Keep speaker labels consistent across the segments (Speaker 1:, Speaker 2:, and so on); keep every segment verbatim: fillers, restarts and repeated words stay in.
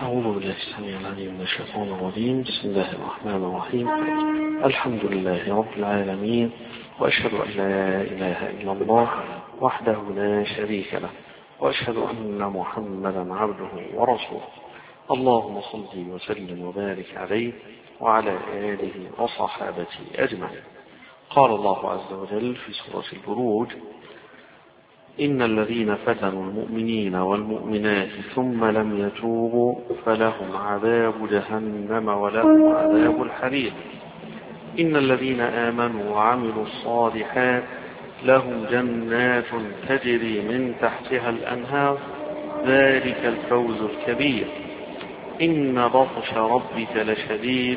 Speaker 1: أعوذ بالله السميع العليم من الشيطان الرجيم. بسم الله الرحمن الرحيم. الحمد لله رب العالمين، وأشهد أن لا إله إلا الله وحده لا شريك له، وأشهد أن محمدا عبده ورسوله. اللهم صل وسلم وبارك عليه وعلى آله وصحابته أجمعين. قال الله عز وجل في سورة البروج: إن الذين فتنوا المؤمنين والمؤمنات ثم لم يتوبوا فلهم عذاب جهنم ولهم عذاب الحريق. إن الذين آمنوا وعملوا الصالحات لهم جنات تجري من تحتها الأنهار ذلك الفوز الكبير. إن بطش ربك لشديد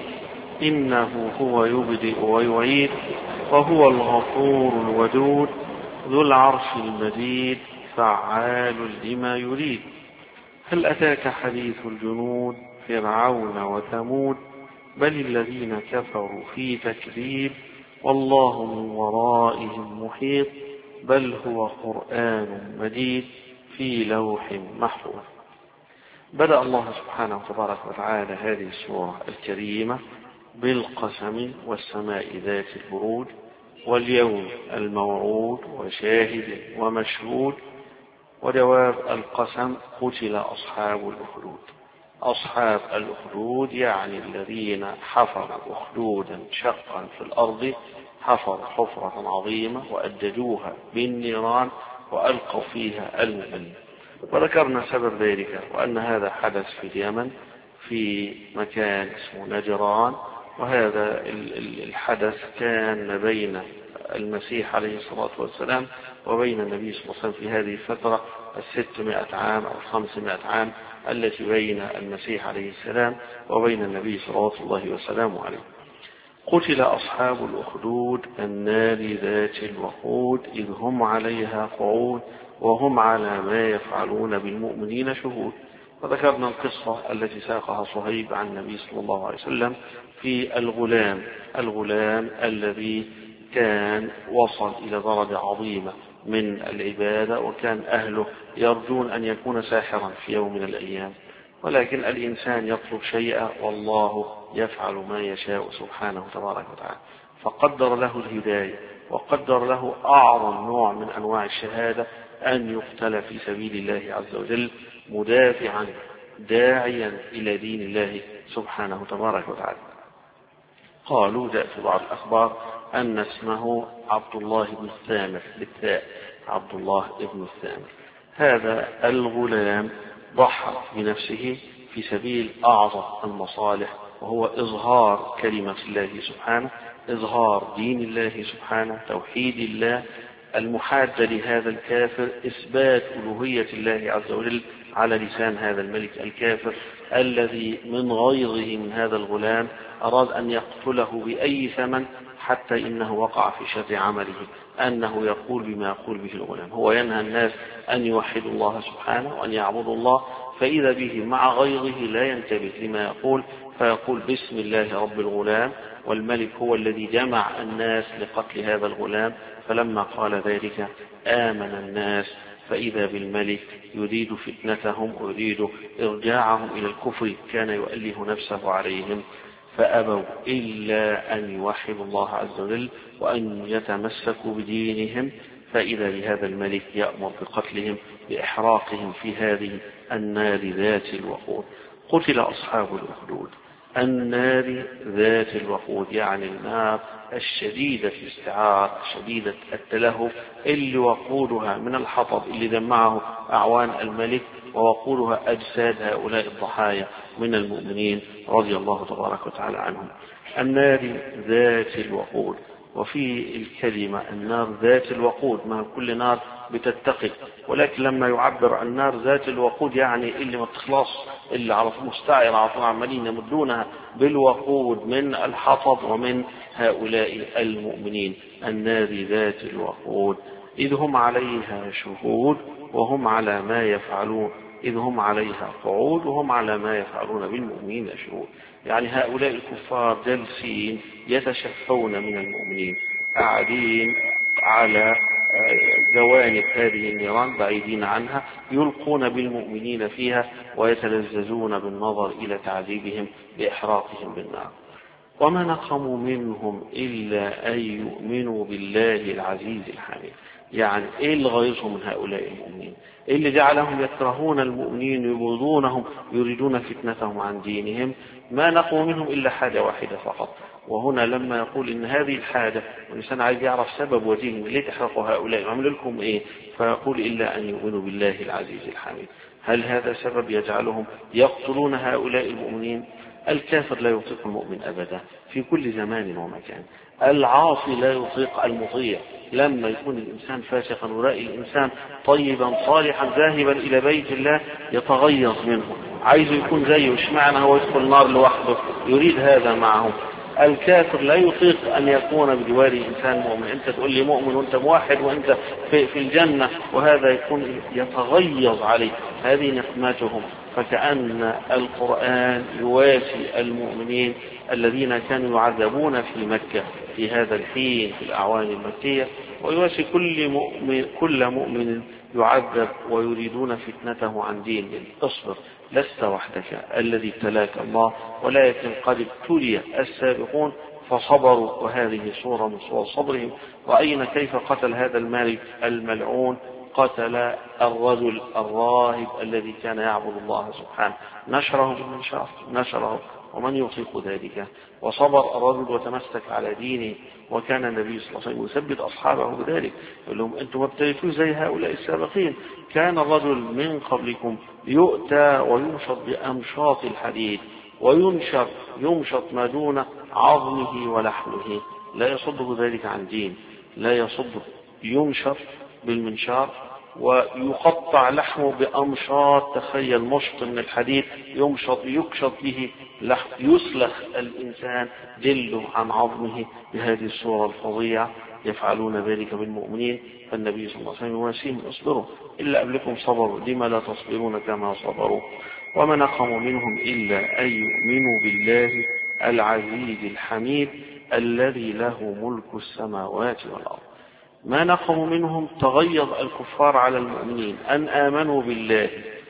Speaker 1: إنه هو يبدئ ويعيد وهو الغفور الودود ذو العرش المجيد فعال لما يريد. هل أتاك حديث الجنود فرعون وثمود بل الذين كفروا في تكذيب والله من ورائهم محيط بل هو قرآن مجيد في لوح محفوظ. بدأ الله سبحانه وتبارك وتعالى هذه السورة الكريمة بالقسم والسماء ذات البروج واليوم الموعود وشاهد ومشهود. وجواب القسم: قتل أصحاب الأخدود. أصحاب الأخدود يعني الذين حفروا أخدودا شقا في الأرض، حفروا حفرة عظيمة وأدجوها بالنيران وألقوا فيها المؤمنين. وذكرنا سبب ذلك وأن هذا حدث في اليمن في مكان اسمه نجران، وهذا الحدث كان بين المسيح عليه الصلاة والسلام وبين النبي صلى الله عليه وسلم في هذه الفترة الستمائة عام أو الخمسمائة عام التي بين المسيح عليه السلام وبين النبي صلى الله عليه وسلم عليه. قتل أصحاب الأخدود النار ذات الوقود إذ هم عليها قعود وهم على ما يفعلون بالمؤمنين شهود. وذكرنا القصة التي ساقها صهيب عن النبي صلى الله عليه وسلم في الغلام الغلام الذي كان وصل إلى درجة عظيمة من العبادة، وكان أهله يرجون أن يكون ساحرا في يوم من الأيام، ولكن الإنسان يطلب شيئا والله يفعل ما يشاء سبحانه تبارك وتعالى. فقدر له الهداية وقدر له أعظم نوع من أنواع الشهادة، أن يقتل في سبيل الله عز وجل مدافعا داعيا إلى دين الله سبحانه تبارك وتعالى. قالوا جاء في بعض الأخبار أن اسمه عبد الله بن الثامر بالتاء، عبد الله بن الثامر. هذا الغلام ضحى بنفسه في سبيل أعظم المصالح، وهو إظهار كلمة الله سبحانه، إظهار دين الله سبحانه، توحيد الله. المحاجة لهذا الكافر إثبات ألوهية الله عز وجل على لسان هذا الملك الكافر الذي من غيظه من هذا الغلام أراد أن يقتله بأي ثمن، حتى إنه وقع في شر عمله أنه يقول بما يقول به الغلام. هو ينهى الناس أن يوحدوا الله سبحانه وأن يعبدوا الله، فإذا به مع غيظه لا ينتبه لما يقول، فيقول بسم الله رب الغلام، والملك هو الذي جمع الناس لقتل هذا الغلام. فلما قال ذلك آمن الناس، فإذا بالملك يريد فتنتهم ويريد إرجاعهم إلى الكفر، كان يؤله نفسه عليهم فأبوا إلا أن يوحدوا الله عز وجل وأن يتمسكوا بدينهم. فإذا بهذا الملك يأمر بقتلهم بإحراقهم في هذه النار ذات الوقود. قتل أصحاب الأخدود النار ذات الوقود يعني النار الشديدة الاستعار شديدة التلهف، اللي وقودها من الحطب اللي جمعه أعوان الملك، ووقودها أجساد هؤلاء الضحايا من المؤمنين رضي الله تبارك وتعالى عنهم. النار ذات الوقود، وفي الكلمة النار ذات الوقود، ما كل نار بتتقي، ولكن لما يعبر عن النار ذات الوقود يعني اللي ما تخلص، اللي على مستعير على طول عمالين يمدونها بالوقود من الحطب ومن هؤلاء المؤمنين. النار ذات الوقود إذ هم عليها شهود وهم على ما يفعلون، إذ هم عليها قعود وهم على ما يفعلون بالمؤمنين شهود. يعني هؤلاء الكفار جالسين يتشفون من المؤمنين، قاعدين على جوانب هذه النيران بعيدين عنها، يلقون بالمؤمنين فيها ويتلذذون بالنظر إلى تعذيبهم بإحراقهم بالنار. وما نقموا منهم إلا أن يؤمنوا بالله العزيز الحميد. يعني إيه اللي غيظهم من هؤلاء المؤمنين؟ إيه اللي جعلهم يكرهون المؤمنين يبغضونهم يريدون فتنتهم عن دينهم؟ ما نقموا منهم إلا حاجة واحدة فقط. وهنا لما يقول إن هذه الحاجة والإنسان عايز يعرف سبب وجههم ليه تحرقوا هؤلاء وعملوا لكم إيه، فيقول إلا أن يؤمنوا بالله العزيز الحميد. هل هذا سبب يجعلهم يقتلون هؤلاء المؤمنين؟ الكافر لا يطيق المؤمن أبدا في كل زمان ومكان. العاصي لا يطيق المطيع. لما يكون الإنسان فاسقا ورأي الإنسان طيبا صالحا ذاهبا إلى بيت الله يتغيظ منه، عايز يكون زيه، اشمعنى هو يدخل النار لوحده، يريد هذا معه. الكافر لا يطيق أن يكون بجواره إنسان مؤمن. أنت تقول لي مؤمن وأنت موحد وأنت في, في الجنة، وهذا يكون يتغيظ عليه. هذه نقمتهم. فكأن القرآن يواسي المؤمنين الذين كانوا يعذبون في مكة في هذا الحين في الأعوام المكية، ويواسي كل مؤمن, كل مؤمن يعذب ويريدون فتنته عن دينه. اصبر، لست وحدك الذي ابتلاك الله، ولكن قد ابتلي السابقون فصبروا، وهذه صورة من صور صبرهم. رأينا كيف قتل هذا الملك الملعون، قتل الرجل الراهب الذي كان يعبد الله سبحانه، نشره بالمنشار نشره، ومن يطيق ذلك؟ وصبر الرجل وتمسك على دينه، وكان النبي صلى الله عليه وسلم يثبت أصحابه بذلك، يقول لهم أنتم ما ابتليتوا زي هؤلاء السابقين. كان الرجل من قبلكم يؤتى وينشط بأمشاط الحديد، وينشط يمشط ما دون عظمه ولحمه، لا يصده ذلك عن دين، لا يصده. يمشط بالمنشار ويقطع لحمه بأمشاط، تخيل مشط من الحديد يمشط يكشط به لحم، يسلخ الإنسان جلده عن عظمه بهذه الصورة الفظيعة. يفعلون ذلك بالمؤمنين، فالنبي صلى الله عليه وسلم يواسيهم اصبروا إلا قبلكم صبروا لما لا تصبرون كما صبروا. وما نقموا منهم إلا أن يؤمنوا بالله العزيز الحميد الذي له ملك السماوات والأرض. ما نقموا منهم، تغيظ الكفار على المؤمنين أن آمنوا بالله،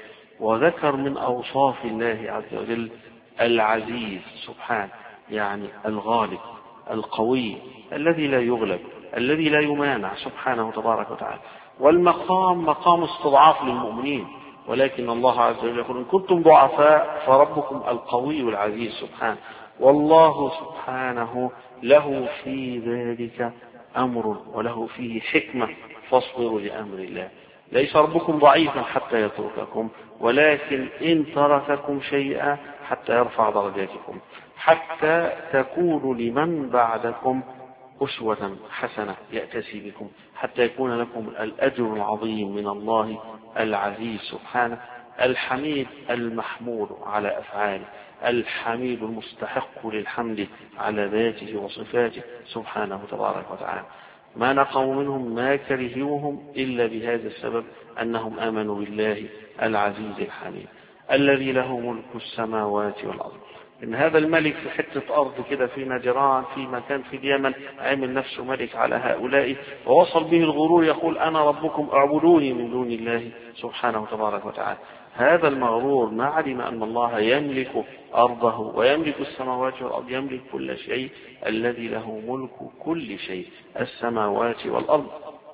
Speaker 1: وذكر من أوصاف الله عز وجل العزيز سبحانه، يعني الغالب القوي الذي لا يغلب الذي لا يمانع سبحانه تبارك وتعالى. والمقام مقام استضعاف للمؤمنين، ولكن الله عز وجل يقول إن كنتم ضعفاء فربكم القوي العزيز سبحانه. والله سبحانه له في ذلك أمر وله فيه حكمة، فاصبروا لأمر الله. ليس ربكم ضعيفا حتى يترككم، ولكن إن ترككم شيئا حتى يرفع درجاتكم، حتى تكونوا لمن بعدكم أسوة حسنة يأتسي بكم، حتى يكون لكم الأجر العظيم من الله العزيز سبحانه. الحميد المحمود على أفعاله، الحميد المستحق للحمد على ذاته وصفاته سبحانه تبارك وتعالى. ما نقموا منهم ما كرهوهم إلا بهذا السبب، أنهم آمنوا بالله العزيز الحميد الذي له ملك السماوات والأرض. إن هذا الملك في حتة أرض كده في نجران في مكان في اليمن عامل نفسه ملك على هؤلاء، ووصل به الغرور يقول أنا ربكم اعبدوني من دون الله سبحانه تبارك وتعالى. هذا المغرور ما علم أن الله يملك أرضه ويملك السماوات والأرض، يملك كل شيء، الذي له ملك كل شيء السماوات والأرض.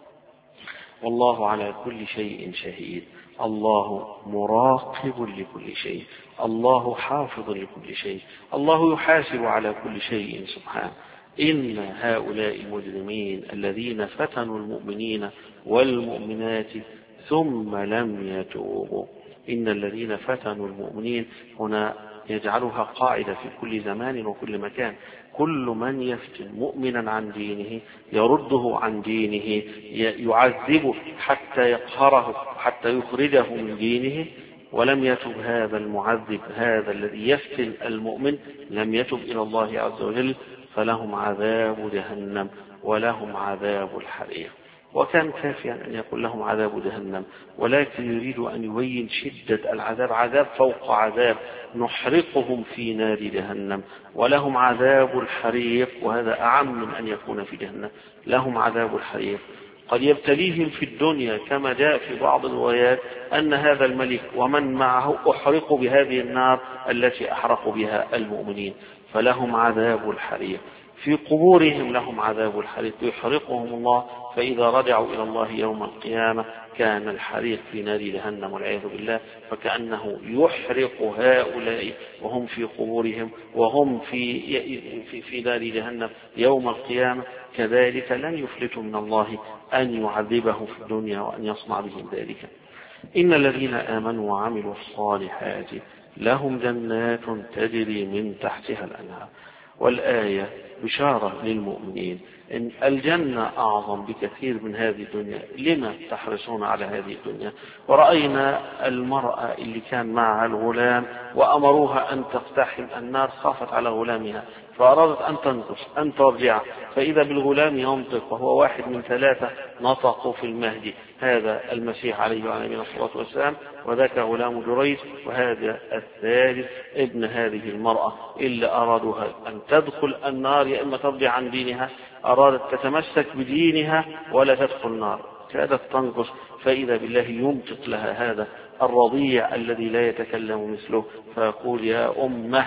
Speaker 1: والله على كل شيء شهيد، الله مراقب لكل شيء، الله حافظ لكل شيء، الله يحاسب على كل شيء سبحانه. إن هؤلاء المجرمين الذين فتنوا المؤمنين والمؤمنات ثم لم يتوبوا، إن الذين فتنوا المؤمنين هنا يجعلها قاعدة في كل زمان وكل مكان. كل من يفتن مؤمنا عن دينه يرده عن دينه يعذبه حتى يقهره حتى يخرجه من دينه، ولم يتب هذا المعذب هذا الذي يفتن المؤمن لم يتب إلى الله عز وجل، فلهم عذاب جهنم ولهم عذاب الحريق. وكان كافيا أن يقول لهم عذاب جهنم، ولكن يريد أن يبين شدة العذاب، عذاب فوق عذاب، نحرقهم في نار جهنم، ولهم عذاب الحريق، وهذا أعم من أن يكون في جهنم، لهم عذاب الحريق. قد يبتليهم في الدنيا كما جاء في بعض الروايات أن هذا الملك ومن معه أحرقوا بهذه النار التي أحرقوا بها المؤمنين، فلهم عذاب الحريق. في قبورهم لهم عذاب الحريق يحرقهم الله، فإذا رجعوا إلى الله يوم القيامة كان الحريق في نار جهنم والعياذ بالله، فكأنه يحرق هؤلاء وهم في قبورهم وهم في في, في نار جهنم يوم القيامة. كذلك لن يفلتوا من الله أن يعذبهم في الدنيا وأن يصنع بهم ذلك. إن الذين آمنوا وعملوا الصالحات لهم جنات تجري من تحتها الأنهار. والآية بشارة للمؤمنين إن الجنة أعظم بكثير من هذه الدنيا، لما تحرصون على هذه الدنيا؟ ورأينا المرأة اللي كان معها الغلام وأمروها أن تقتحم النار، خافت على غلامها فأرادت أن تنقص أن ترجع، فإذا بالغلام ينطق وهو واحد من ثلاثة نطقوا في المهدي، هذا المسيح عليه وعليه الصلاة والسلام، وذاك غلام جريج، وهذا الثالث ابن هذه المرأة اللي أرادوها أن تدخل النار يا إما ترجع عن دينها، أرادت تتمسك بدينها ولا تدخل النار، كادت تنقص، فإذا بالله ينطق لها هذا الرضيع الذي لا يتكلم مثله فيقول يا أمه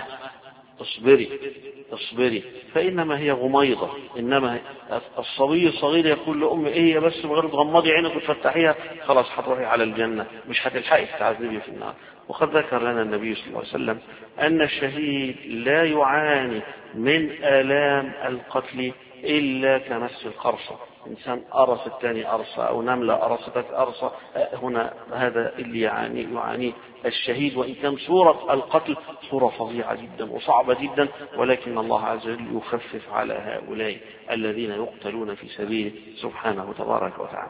Speaker 1: اصبري اصبري، فإنما هي غميضة. إنما الصبي الصغير يقول لأمه إيه بس مجرد غمضي عينك وتفتحيها خلاص هتروحي على الجنة، مش هتلحقي تعذبي في النار. وقد ذكر لنا النبي صلى الله عليه وسلم أن الشهيد لا يعاني من آلام القتل إلا كمس القرصة، إنسان أرص الثاني أرصة أو نملة أرصتك أرصة، هنا هذا اللي يعاني يعاني الشهيد، وإن كان صورة القتل صورة فظيعة جدا وصعبة جدا، ولكن الله عز وجل يخفف على هؤلاء الذين يقتلون في سبيله سبحانه تبارك وتعالى.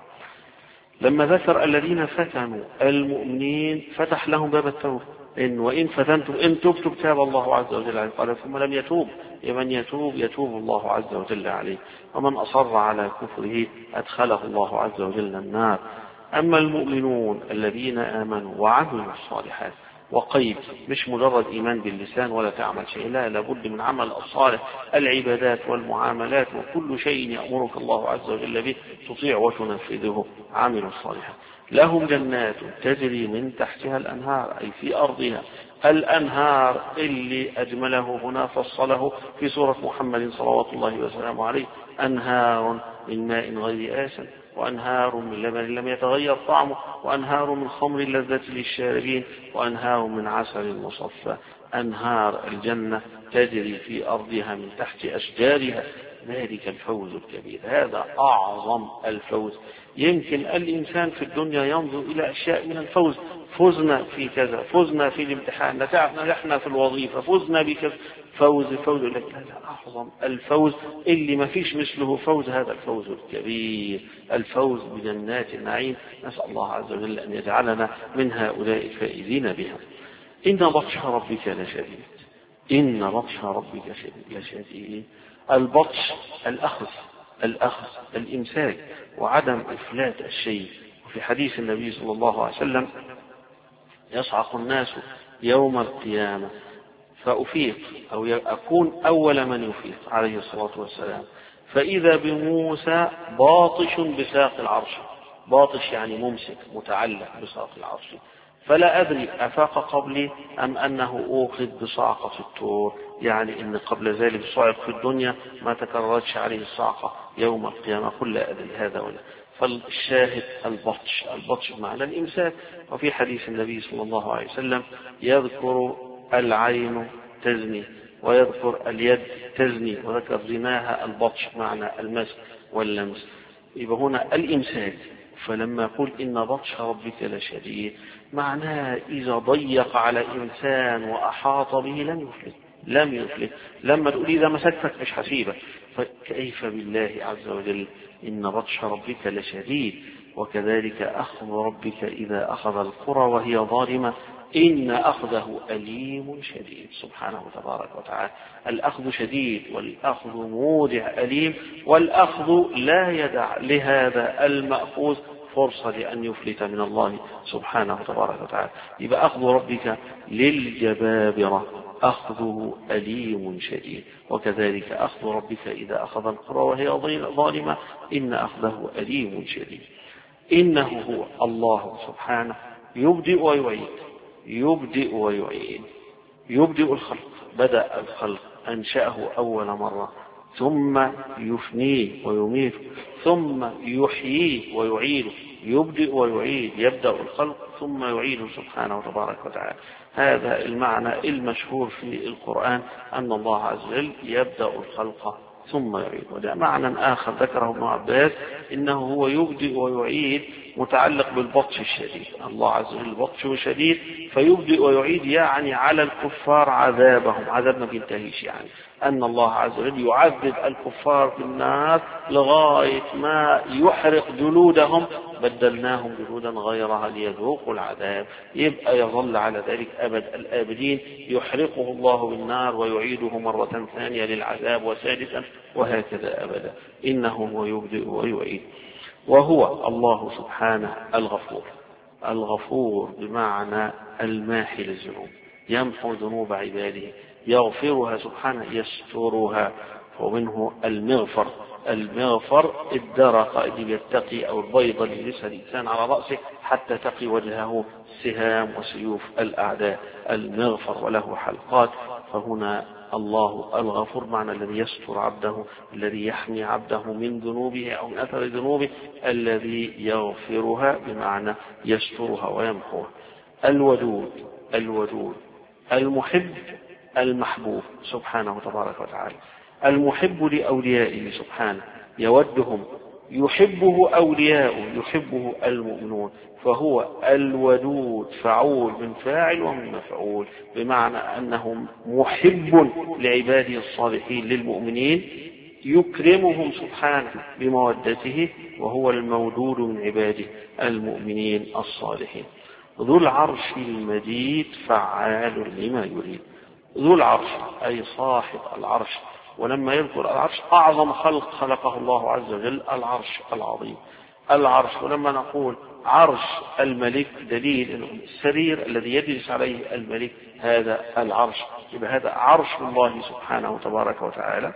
Speaker 1: لما ذكر الذين فتنوا المؤمنين فتح لهم باب التوبة، إن وإن فتنتم إن تبتم تاب الله عز وجل عليه، قال ثم لم يتوب، من يتوب يتوب الله عز وجل عليه، ومن أصر على كفره أدخله الله عز وجل النار. أما المؤمنون الذين آمنوا وعملوا الصالحات، وقيد مش مجرد إيمان باللسان ولا تعمل شيء، لا لابد من عمل الصالح، العبادات والمعاملات وكل شيء يأمرك الله عز وجل به تطيع وتنفذه. عملوا الصالحات لهم جنات تجري من تحتها الأنهار، أي في أرضها الأنهار اللي أجمله هنا فصله في سورة محمد صلوات الله وسلامه عليه، أنهار من ماء غير آسن وأنهار من لبن لم يتغير طعمه وأنهار من خمر لذة للشاربين وأنهار من عسل مصفى. أنهار الجنة تجري في أرضها من تحت أشجارها، ذلك الفوز الكبير، هذا أعظم الفوز. يمكن الإنسان في الدنيا ينظر إلى أشياء من الفوز، فزنا في كذا، فزنا في الامتحان، نجحنا في الوظيفة، فزنا بكذا، فوز فوز لك، هذا أعظم الفوز اللي ما فيش مثله فوز، هذا الفوز الكبير، الفوز بجنات النعيم. نسأل الله عز وجل أن يجعلنا من هؤلاء الفائزين بها. إن بطش ربك لشديد، إن بطش ربك لشديد. البطش الأخذ، الأخذ الإمساك وعدم إفلات الشيء. وفي حديث النبي صلى الله عليه وسلم يصعق الناس يوم القيامة فأفيق أو أكون أول من يفيق عليه الصلاة والسلام، فإذا بموسى باطش بساق العرش، باطش يعني ممسك متعلق بساق العرش، فلا أدري أفاق قبلي أم أنه أوقظ بصعقة الطور، يعني إن قبل ذلك صعق في الدنيا ما تكررتش عليه الصعقة يوم القيامة، قل لا أدري هذا ولا. فالشاهد البطش، البطش معنى الإمساك. وفي حديث النبي صلى الله عليه وسلم يذكر العين تزني ويذكر اليد تزني وذكر زناها البطش معنى المس واللمس، يبقى هنا الإمساك. فلما يقول إن بطش ربك لشديد معناه إذا ضيق على إنسان وأحاط به لم يفلت، لم يفلت. لما تقول إذا مسكتك مش حسيبك، فكيف بالله عز وجل؟ إن بطش ربك لشديد. وكذلك أخذ ربك إذا أخذ القرى وهي ظالمة إن أخذه أليم شديد، سبحانه تبارك وتعالى. الأخذ شديد والأخذ مودع أليم، والأخذ لا يدع لهذا المأخوذ فرصة لأن يفلت من الله سبحانه تبارك وتعالى. يبقى أخذ ربك للجبابرة، أخذه أليم شديد. وكذلك أخذ ربك إذا أخذ القرى وهي ظالمة إن أخذه أليم شديد. إنه هو الله سبحانه يبدئ ويعيد، يبدئ ويعيد. يبدئ الخلق، بدأ الخلق أنشأه أول مرة، ثم يفنيه ويميت، ثم يحييه ويعيده. يبدئ ويعيد، يبدأ الخلق ثم يعيده سبحانه وتبارك وتعالى. هذا المعنى المشهور في القرآن، أن الله عز وجل يبدأ الخلق ثم يعيد. وده معنى آخر ذكره ابن عباس، إنه هو يبدئ ويعيد متعلق بالبطش الشديد. الله عز وجل بطشه شديد فيبدئ ويعيد، يعني على الكفار عذابهم، عذاب ما بينتهيش، يعني أن الله عز وجل يعذب الكفار في النار لغاية ما يحرق جلودهم، بدلناهم جلودا غيرها ليذوقوا العذاب. يبقى يظل على ذلك أبد الآبدين، يحرقه الله بالنار ويعيده مرة ثانية للعذاب وثالثا وهكذا أبدا. إنه هو يبدئ ويعيد. وهو الله سبحانه الغفور. الغفور بمعنى الماحي للذنوب، يمحو ذنوب عباده، يغفرها سبحانه، يسترها. ومنه المغفر. المغفر الدرق اللي يتقي أو البيض اللي يلبسها الإنسان على رأسه حتى تقي وجهه سهام وسيوف الأعداء. المغفر وله حلقات. فهنا الله الغفور معنى الذي يستر عبده، الذي يحمي عبده من ذنوبه أو من أثر ذنوبه، الذي يغفرها بمعنى يسترها ويمحوها. الودود. الودود المحب المحبوب سبحانه وتبارك وتعالى. المحب لأوليائه سبحانه، يودهم، يحبه أولياؤه، يحبه المؤمنون. فهو الودود، فعول من فاعل ومن مفعول، بمعنى أنه محب لعباده الصالحين للمؤمنين، يكرمهم سبحانه بمودته، وهو المودود من عباده المؤمنين الصالحين. ذو العرش المجيد فعال لما يريد. ذو العرش أي صاحب العرش. ولما يذكر العرش أعظم خلق خلقه الله عز وجل العرش العظيم. العرش، ولما نقول عرش الملك دليل السرير الذي يجلس عليه الملك هذا العرش، يبقى هذا عرش الله سبحانه تبارك وتعالى،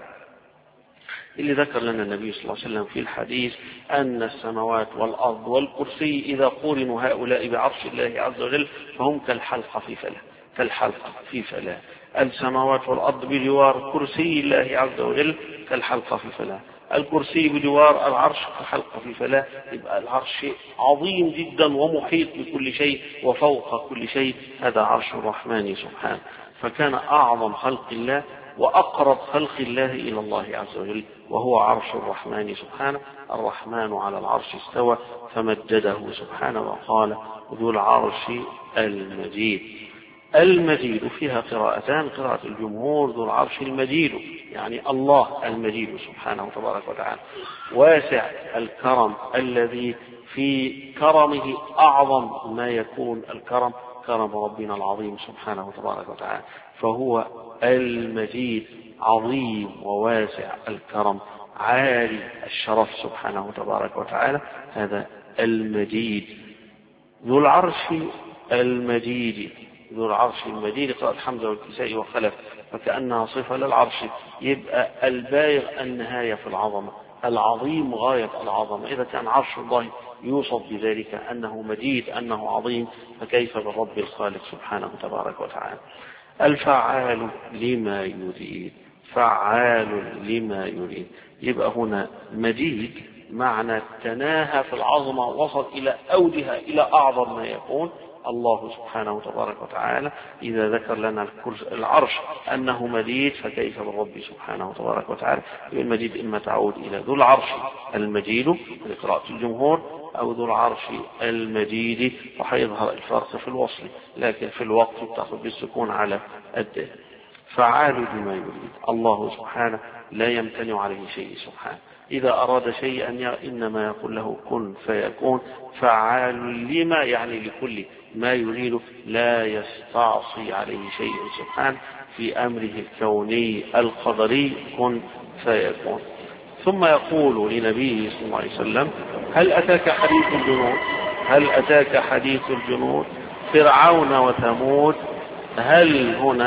Speaker 1: اللي ذكر لنا النبي صلى الله عليه وسلم في الحديث أن السماوات والأرض والكرسي إذا قورنوا هؤلاء بعرش الله عز وجل فهم كالحلقة في فلاة، كالحلقة في فلاة. السماوات والأرض بجوار كرسي الله عز وجل كالحلقة في فلاة. الكرسي بجوار العرش كالحلقة في فلاة. يبقى العرش شيء عظيم جدا ومحيط بكل شيء وفوق كل شيء، هذا عرش الرحمن سبحانه. فكان أعظم خلق الله وأقرب خلق الله إلى الله عز وجل وهو عرش الرحمن سبحانه. الرحمن على العرش استوى فمجده سبحانه وقال ذو العرش المجيد. المجيد فيها قراءتان، قراءة الجمهور ذو العرش المجيد، يعني الله المجيد سبحانه تبارك وتعالى، واسع الكرم الذي في كرمه أعظم ما يكون الكرم، كرم ربنا العظيم سبحانه تبارك وتعالى. فهو المجيد عظيم وواسع الكرم عالي الشرف سبحانه تبارك وتعالى، هذا المجيد. ذو العرش المجيد. ذو العرش المجيد قراءة حمزة والكسائي وخلف، فكأنها صفة للعرش، يبقى البالغ النهاية في العظمة، العظيم غاية العظمة. إذا كان عرش الله يوصف بذلك أنه مجيد أنه عظيم، فكيف بالرب الخالق سبحانه تبارك وتعالى. الفعال لما يريد. فعال لما يريد. يبقى هنا مجيد معنى تناهى في العظمة، وصل إلى أودها إلى أعظم ما يكون الله سبحانه تبارك وتعالى. إذا ذكر لنا العرش أنه مجيد فكيف بالرب سبحانه تبارك وتعالى. المجيد إما تعود إلى ذو العرش المجيد لقراءة الجمهور، أو ذو العرش المجيد، وحيظهر الفرق في الوصل، لكن في الوقت تأخذ بالسكون على الدال. فعال بما يريد. الله سبحانه لا يمتنع عليه شيء سبحانه، إذا أراد شيئا إنما يقول له كن فيكون. فعال لما يعني لكل ما يريد، لا يستعصي عليه شيء سبحانه في أمره الكوني القدري، كن فيكون. ثم يقول لنبيه صلى الله عليه وسلم هل أتاك حديث الجنود. هل أتاك حديث الجنود فرعون وثمود. هل هنا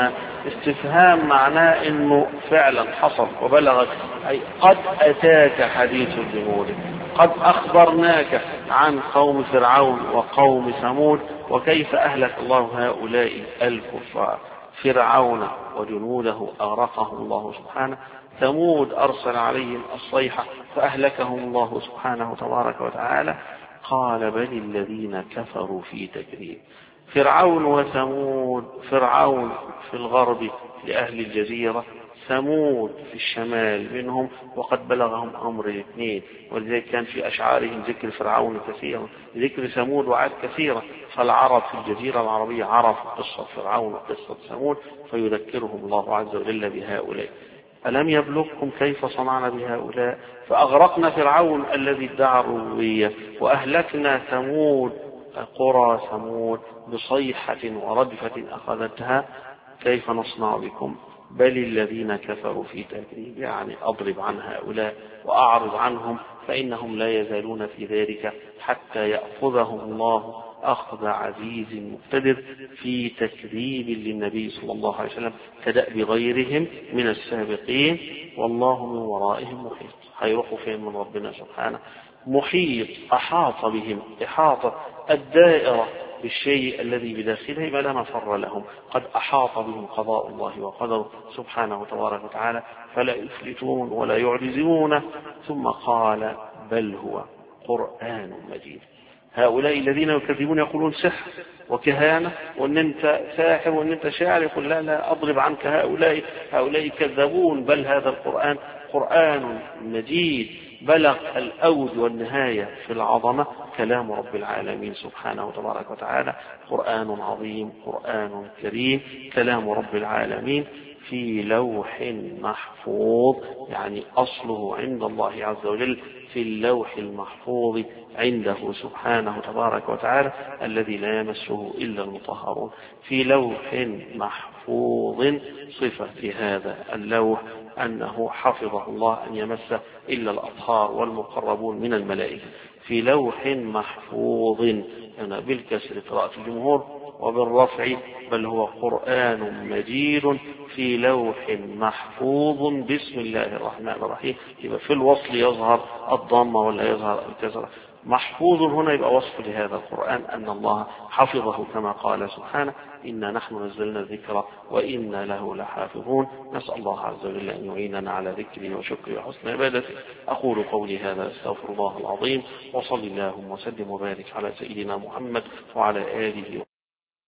Speaker 1: استفهام معناه انه فعلا حصل وبلغك، اي قد اتاك حديث الجنود، قد اخبرناك عن قوم فرعون وقوم ثمود وكيف اهلك الله هؤلاء الكفار. فرعون وجنوده اغرقهم الله سبحانه، ثمود ارسل عليهم الصيحة فاهلكهم الله سبحانه تبارك وتعالى. قال بل الذين كفروا في تكذيب. فرعون وثمود، فرعون في الغرب لأهل الجزيرة، ثمود في الشمال منهم، وقد بلغهم أمر الاثنين، ولذلك كان في أشعارهم ذكر فرعون كثيرا، ذكر ثمود وعاد كثيرا، فالعرب في الجزيرة العربية عرفوا قصة فرعون وقصة ثمود، فيذكرهم الله عز وجل بهؤلاء. ألم يبلغكم كيف صنعنا بهؤلاء؟ فأغرقنا فرعون الذي ادعى الربوبية، وأهلكنا ثمود قرى ثمود بصيحة وردفة أخذتها، كيف نصنع بكم؟ بل الذين كفروا في تكذيب، يعني أضرب عن هؤلاء وأعرض عنهم فإنهم لا يزالون في ذلك حتى يأخذهم الله أخذ عزيز مقتدر في تكذيب للنبي صلى الله عليه وسلم كدأب غيرهم من السابقين، والله من ورائهم محيط. هيروحوا فين من ربنا سبحانه؟ محيط، أحاط بهم إحاطة الدائرة بالشيء الذي بداخله، ما لا مفر لهم، قد أحاط بهم قضاء الله وقدره سبحانه تبارك وتعالى، فلا يفلتون ولا يعجزون. ثم قال بل هو قرآن مجيد. هؤلاء الذين يكذبون يقولون سحر وكهانة وأن أنت ساحر وأن أنت شاعر، يقول لا لا أضرب عنك هؤلاء، هؤلاء كذبون، بل هذا القرآن قرآن مجيد بلغ الأود والنهاية في العظمة، كلام رب العالمين سبحانه وتبارك وتعالى، قرآن عظيم، قرآن كريم، كلام رب العالمين في لوح محفوظ، يعني أصله عند الله عز وجل في اللوح المحفوظ عنده سبحانه تبارك وتعالى الذي لا يمسه إلا المطهرون. في لوح محفوظ، صفة لهذا اللوح أنه حفظه الله أن يمسه إلا الأطهار والمقربون من الملائكة. في لوح محفوظ، أنا بالكسر قراءة الجمهور، وبالرفع بل هو قرآن مجيد في لوح محفوظ. بسم الله الرحمن الرحيم، يبقى في الوصل يظهر الضمة ولا يظهر الكسر. محفوظ هنا يبقى وصف لهذا القرآن أن الله حفظه كما قال سبحانه إنا نحن نزلنا الذكر وإنا له لحافظون. نسأل الله عز وجل أن يعيننا على ذكره وشكره وحسن عبادته. أقول قولي هذا استغفر الله العظيم، وصل اللهم وسلم وبارك على سيدنا محمد وعلى آله